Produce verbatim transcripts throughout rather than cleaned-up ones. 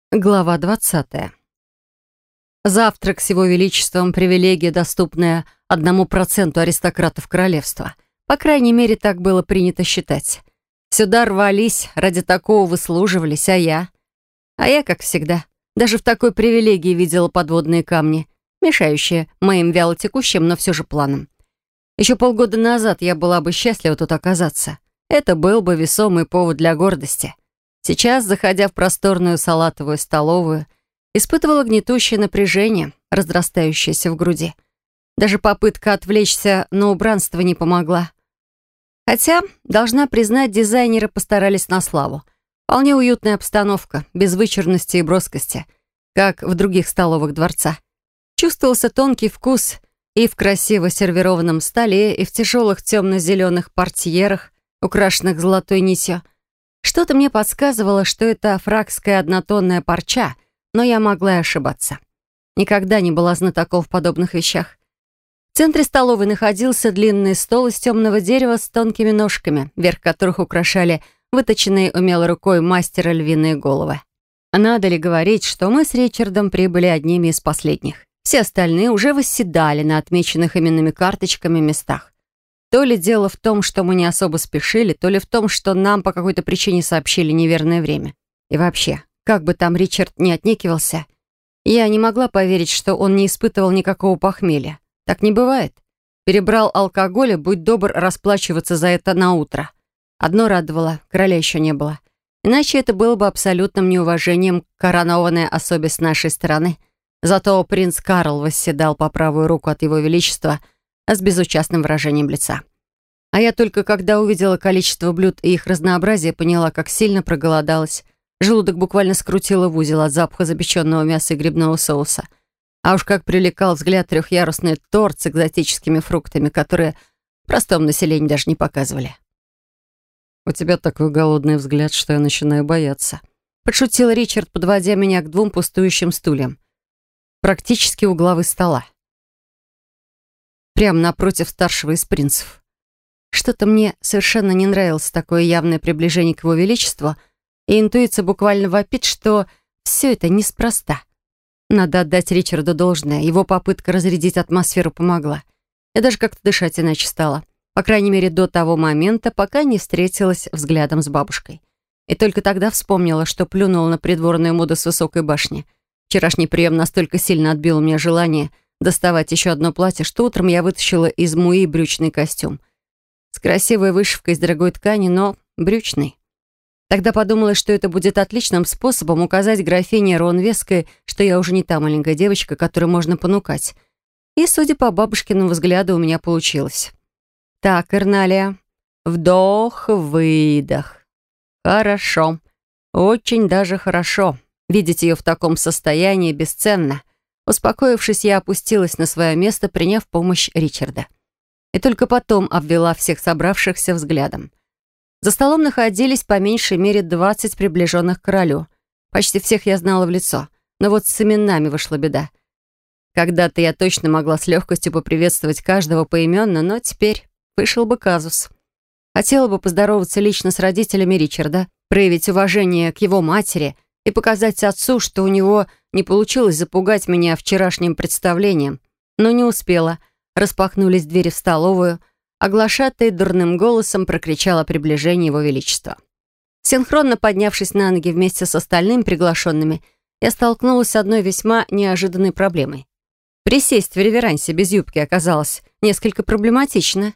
Глава двадцатая. Завтрак с его величеством — привилегия, доступная одному проценту аристократов королевства. По крайней мере, так было принято считать. Сюда рвались, ради такого выслуживались, а я... А я, как всегда, даже в такой привилегии видела подводные камни, мешающие моим вялотекущим, но все же планам. Еще полгода назад я была бы счастлива тут оказаться. Это был бы весомый повод для гордости. Сейчас, заходя в просторную салатовую столовую, испытывала гнетущее напряжение, разрастающееся в груди. Даже попытка отвлечься на убранство не помогла. Хотя, должна признать, дизайнеры постарались на славу. Вполне уютная обстановка, без вычурности и броскости, как в других столовых дворца. Чувствовался тонкий вкус и в красиво сервированном столе, и в тяжелых темно-зеленых портьерах, украшенных золотой нитью. Что-то мне подсказывало, что это фракская однотонная парча, но я могла и ошибаться. Никогда не была знатоком в подобных вещах. В центре столовой находился длинный стол из темного дерева с тонкими ножками, верх которых украшали выточенные умелой рукой мастера львиные головы. Надо ли говорить, что мы с Ричардом прибыли одними из последних? Все остальные уже восседали на отмеченных именными карточками местах. То ли дело в том, что мы не особо спешили, то ли в том, что нам по какой-то причине сообщили неверное время. И вообще, как бы там Ричард не отнекивался, я не могла поверить, что он не испытывал никакого похмелья. Так не бывает. Перебрал алкоголя, будь добр расплачиваться за это на утро. Одно радовало, короля еще не было. Иначе это было бы абсолютным неуважением к коронованной особе с нашей стороны. Зато принц Карл восседал по правую руку от его величества, а с безучастным выражением лица. А я только когда увидела количество блюд и их разнообразие, поняла, как сильно проголодалась. Желудок буквально скрутило в узел от запаха запеченного мяса и грибного соуса. А уж как привлекал взгляд трехъярусный торт с экзотическими фруктами, которые простому населению даже не показывали. «У тебя такой голодный взгляд, что я начинаю бояться», — подшутил Ричард, подводя меня к двум пустующим стульям. Практически у главы стола. Прямо напротив старшего из принцев. Что-то мне совершенно не нравилось такое явное приближение к его величеству, и интуиция буквально вопит, что все это неспроста. Надо отдать Ричарду должное, его попытка разрядить атмосферу помогла. Я даже как-то дышать иначе стала. По крайней мере, до того момента, пока не встретилась взглядом с бабушкой. И только тогда вспомнила, что плюнула на придворную моду с высокой башни. Вчерашний прием настолько сильно отбил у меня желание доставать еще одно платье, что утром я вытащила из муи брючный костюм. С красивой вышивкой из дорогой ткани, но брючный. Тогда подумала, что это будет отличным способом указать графине Ронвесской, что я уже не та маленькая девочка, которую можно понукать. И, судя по бабушкиному взгляду, у меня получилось. Так, Эрналия, вдох-выдох. Хорошо. Очень даже хорошо. Видеть ее в таком состоянии бесценно. Успокоившись, я опустилась на свое место, приняв помощь Ричарда. И только потом обвела всех собравшихся взглядом. За столом находились по меньшей мере двадцать приближенных к королю. Почти всех я знала в лицо, но вот с именами вышла беда. Когда-то я точно могла с легкостью поприветствовать каждого поименно, но теперь вышел бы казус. Хотела бы поздороваться лично с родителями Ричарда, проявить уважение к его матери и показать отцу, что у него не получилось запугать меня вчерашним представлением, но не успела. Распахнулись двери в столовую, а глашатай дурным голосом прокричал о приближении его величества. Синхронно поднявшись на ноги вместе с остальными приглашенными, я столкнулась с одной весьма неожиданной проблемой. Присесть в реверансе без юбки оказалось несколько проблематично.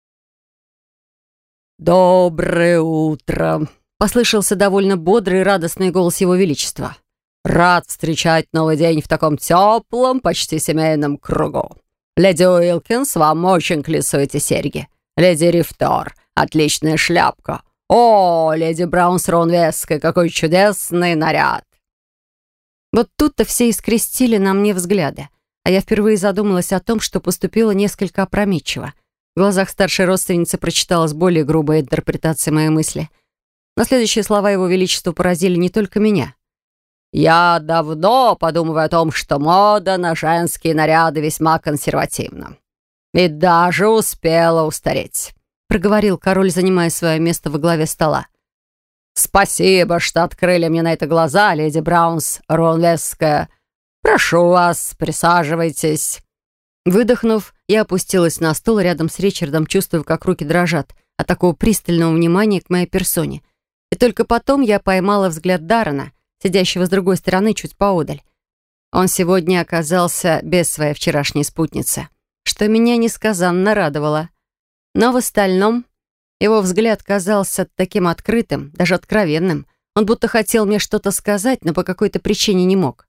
«Доброе утро!» — послышался довольно бодрый и радостный голос его величества. «Рад встречать новый день в таком теплом, почти семейном кругу. Леди Уилкинс, вам очень к лицу эти серьги. Леди Рифтор, отличная шляпка. О, леди Браунс Ронвесской, какой чудесный наряд!» Вот тут-то все и скрестили на мне взгляды, а я впервые задумалась о том, что поступила несколько опрометчиво. В глазах старшей родственницы прочиталась более грубая интерпретация моей мысли. Но следующие слова его величества поразили не только меня. «Я давно подумываю о том, что мода на женские наряды весьма консервативна. И даже успела устареть», — проговорил король, занимая свое место во главе стола. «Спасибо, что открыли мне на это глаза, леди Браунс Ронвесская. Прошу вас, присаживайтесь». Выдохнув, я опустилась на стул рядом с Ричардом, чувствуя, как руки дрожат от такого пристального внимания к моей персоне. И только потом я поймала взгляд Даррена, сидящего с другой стороны, чуть поодаль. Он сегодня оказался без своей вчерашней спутницы, что меня несказанно радовало. Но в остальном его взгляд казался таким открытым, даже откровенным. Он будто хотел мне что-то сказать, но по какой-то причине не мог.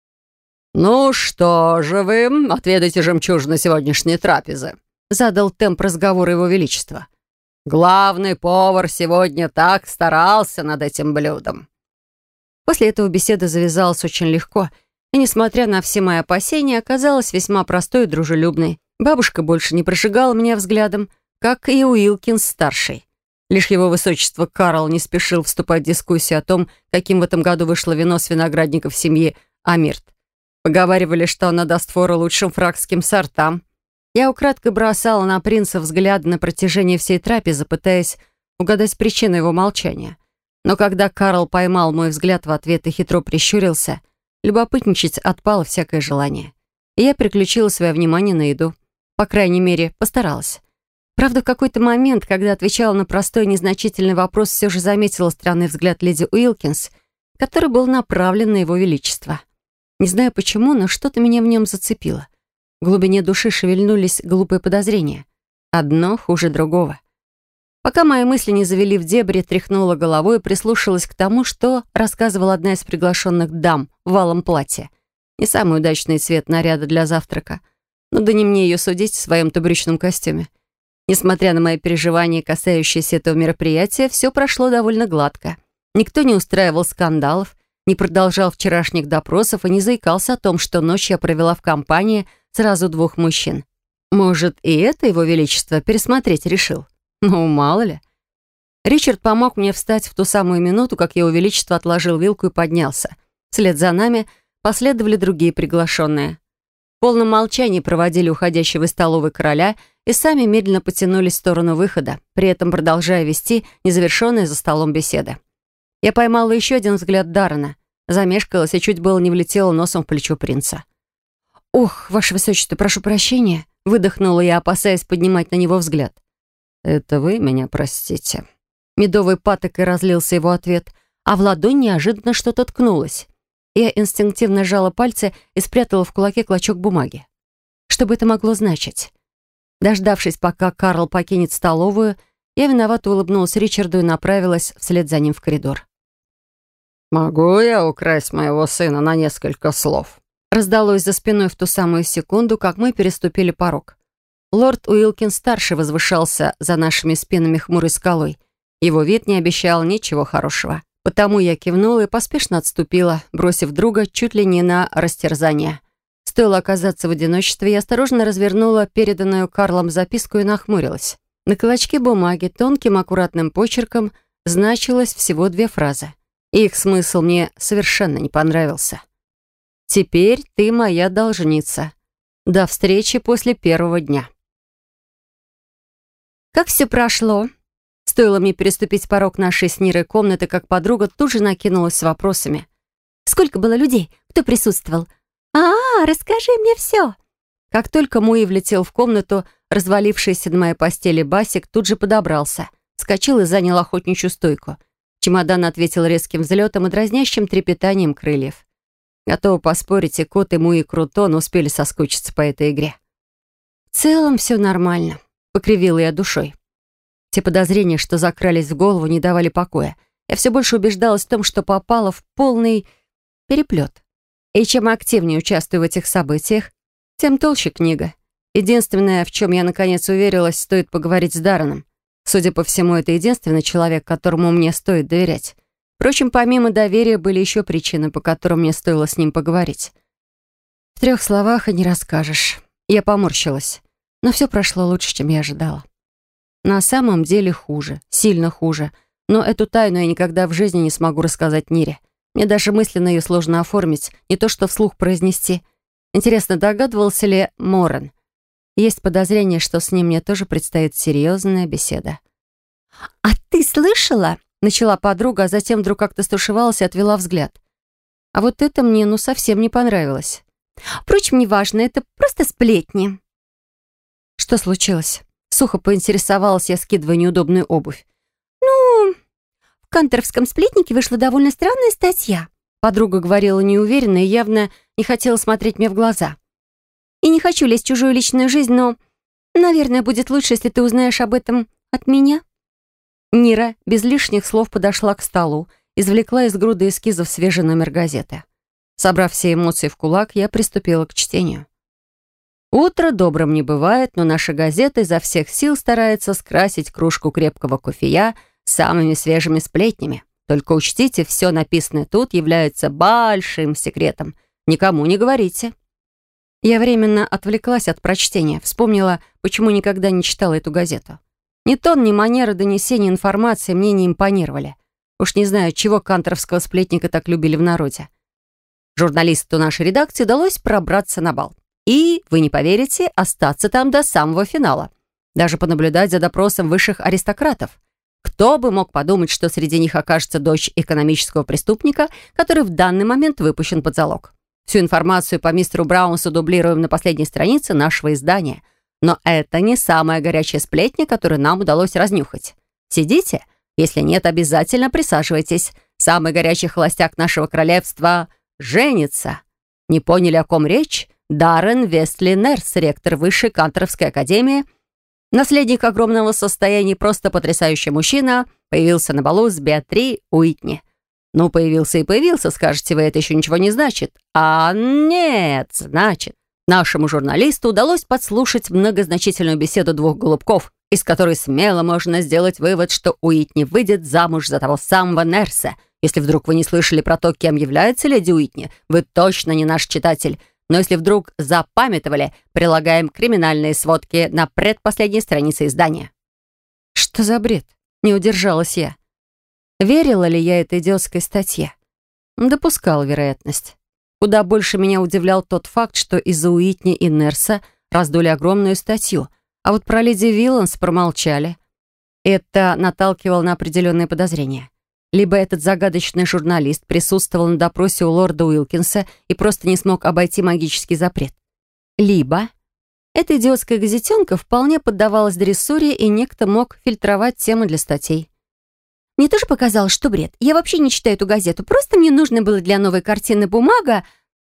«Ну что же вы, отведаете жемчужины сегодняшней трапезы?» Задал темп разговора его величества. «Главный повар сегодня так старался над этим блюдом». После этого беседа завязалась очень легко, и, несмотря на все мои опасения, оказалась весьма простой и дружелюбной. Бабушка больше не прожигала меня взглядом, как и Уилкинс-старший. Лишь его высочество Карл не спешил вступать в дискуссию о том, каким в этом году вышло вино с виноградников семьи Амирт. Поговаривали, что она даст фору лучшим фракским сортам. Я украдкой бросала на принца взгляды на протяжении всей трапезы, пытаясь угадать причину его молчания. Но когда Карл поймал мой взгляд в ответ и хитро прищурился, любопытничать отпало всякое желание. И я переключила свое внимание на еду. По крайней мере, постаралась. Правда, в какой-то момент, когда отвечала на простой незначительный вопрос, все же заметила странный взгляд леди Уилкинс, который был направлен на его величество. Не знаю почему, но что-то меня в нем зацепило. В глубине души шевельнулись глупые подозрения. Одно хуже другого. Пока мои мысли не завели в дебри, тряхнула головой и прислушалась к тому, что рассказывала одна из приглашенных дам в алом платье. Не самый удачный цвет наряда для завтрака. Но да не мне ее судить в своем-то брючном костюме. Несмотря на мои переживания, касающиеся этого мероприятия, все прошло довольно гладко. Никто не устраивал скандалов, не продолжал вчерашних допросов и не заикался о том, что ночь я провела в компании сразу двух мужчин. Может, и это его величество пересмотреть решил? Ну, мало ли. Ричард помог мне встать в ту самую минуту, как его величество отложил вилку и поднялся. Вслед за нами последовали другие приглашенные. В полном молчании проводили уходящего из столовой короля и сами медленно потянулись в сторону выхода, при этом продолжая вести незавершенные за столом беседы. Я поймала еще один взгляд Даррена, замешкалась и чуть было не влетела носом в плечо принца. «Ох, ваше высочество, прошу прощения», — выдохнула я, опасаясь поднимать на него взгляд. «Это вы меня простите». Медовой патокой разлился его ответ, а в ладонь неожиданно что-то ткнулось. Я инстинктивно сжала пальцы и спрятала в кулаке клочок бумаги. Что бы это могло значить? Дождавшись, пока Карл покинет столовую, я виновато улыбнулась Ричарду и направилась вслед за ним в коридор. «Могу я украсть моего сына на несколько слов?» Раздалось за спиной в ту самую секунду, как мы переступили порог. Лорд Уилкин-старший возвышался за нашими спинами хмурой скалой. Его вид не обещал ничего хорошего. Потому я кивнула и поспешно отступила, бросив друга чуть ли не на растерзание. Стоило оказаться в одиночестве, я осторожно развернула переданную Карлом записку и нахмурилась. На клочке бумаги тонким аккуратным почерком значилось всего две фразы. И их смысл мне совершенно не понравился. «Теперь ты моя должница. До встречи после первого дня». Как все прошло? Стоило мне переступить порог нашей с Нирой комнаты, как подруга тут же накинулась с вопросами. «Сколько было людей? Кто присутствовал? А, расскажи мне все!» Как только Муи влетел в комнату, развалившийся на моей постели Басик тут же подобрался, вскочил и занял охотничью стойку. Чемодан ответил резким взлетом и дразнящим трепетанием крыльев. Готова поспорить, и кот, и Муи, и Крутон успели соскучиться по этой игре. «В целом все нормально», — покривила я душой. Те подозрения, что закрались в голову, не давали покоя. Я все больше убеждалась в том, что попала в полный переплет. И чем активнее участвую в этих событиях, тем толще книга. Единственное, в чем я наконец уверилась, стоит поговорить с Дарреном. Судя по всему, это единственный человек, которому мне стоит доверять. Впрочем, помимо доверия были еще причины, по которым мне стоило с ним поговорить. В трех словах и не расскажешь. Я поморщилась. Но все прошло лучше, чем я ожидала. На самом деле хуже, сильно хуже. Но эту тайну я никогда в жизни не смогу рассказать Нире. Мне даже мысленно ее сложно оформить, не то что вслух произнести. Интересно, догадывался ли Морен? Есть подозрение, что с ним мне тоже предстоит серьезная беседа. «А ты слышала?» начала подруга, а затем вдруг как-то стушевалась и отвела взгляд. А вот это мне ну совсем не понравилось. Впрочем, неважно, это просто сплетни. Что случилось? Сухо поинтересовалась я, скидывая неудобную обувь. Ну, в канторовском сплетнике вышла довольно странная статья. Подруга говорила неуверенно и явно не хотела смотреть мне в глаза. И не хочу лезть в чужую личную жизнь, но, наверное, будет лучше, если ты узнаешь об этом от меня. Нира без лишних слов подошла к столу, извлекла из груды эскизов свежий номер газеты. Собрав все эмоции в кулак, я приступила к чтению. Утро добрым не бывает, но наша газета изо всех сил старается скрасить кружку крепкого кофея самыми свежими сплетнями. Только учтите, все написанное тут является большим секретом. Никому не говорите. Я временно отвлеклась от прочтения, вспомнила, почему никогда не читала эту газету. Ни тон, ни манера донесения информации мне не импонировали. Уж не знаю, чего канторовского сплетника так любили в народе. Журналисту нашей редакции удалось пробраться на бал. И, вы не поверите, остаться там до самого финала. Даже понаблюдать за допросом высших аристократов. Кто бы мог подумать, что среди них окажется дочь экономического преступника, который в данный момент выпущен под залог. Всю информацию по мистеру Браунсу дублируем на последней странице нашего издания. Но это не самая горячая сплетня, которую нам удалось разнюхать. Сидите? Если нет, обязательно присаживайтесь. Самый горячий холостяк нашего королевства женится. Не поняли, о ком речь? Даррен Вестли Нерс, ректор Высшей Канторовской академии, наследник огромного состояния, просто потрясающий мужчина, появился на балу с Беатри Уитни. Ну, появился и появился, скажете вы, это еще ничего не значит. А нет, значит. Нашему журналисту удалось подслушать многозначительную беседу двух голубков, из которой смело можно сделать вывод, что Уитни выйдет замуж за того самого Нерса. Если вдруг вы не слышали про то, кем является леди Уитни, вы точно не наш читатель. Но если вдруг запамятовали, прилагаем криминальные сводки на предпоследней странице издания. Что за бред? Не удержалась я. Верила ли я этой идиотской статье? Допускала вероятность. Куда больше меня удивлял тот факт, что из-за Уитни и Нерса раздули огромную статью, а вот про леди Вилланс промолчали. Это наталкивало на определенные подозрения. Либо этот загадочный журналист присутствовал на допросе у лорда Уилкинса и просто не смог обойти магический запрет. Либо эта идиотская газетенка вполне поддавалась дрессуре, и некто мог фильтровать темы для статей. Мне тоже показалось, что бред. Я вообще не читаю эту газету. Просто мне нужно было для новой картины бумага.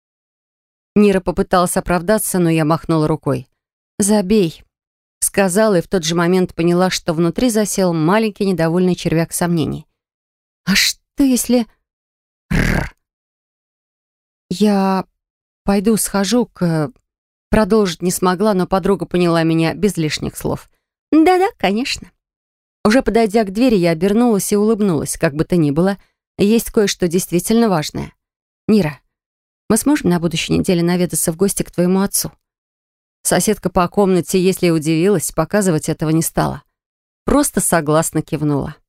Нира попыталась оправдаться, но я махнула рукой. «Забей», — сказала, и в тот же момент поняла, что внутри засел маленький недовольный червяк сомнений. «А что если...» Рррр. «Я пойду схожу к...» Продолжить не смогла, но подруга поняла меня без лишних слов. «Да-да, конечно». Уже подойдя к двери, я обернулась и улыбнулась. Как бы то ни было, есть кое-что действительно важное. «Нира, мы сможем на будущей неделе наведаться в гости к твоему отцу?» Соседка по комнате, если и удивилась, показывать этого не стала. Просто согласно кивнула.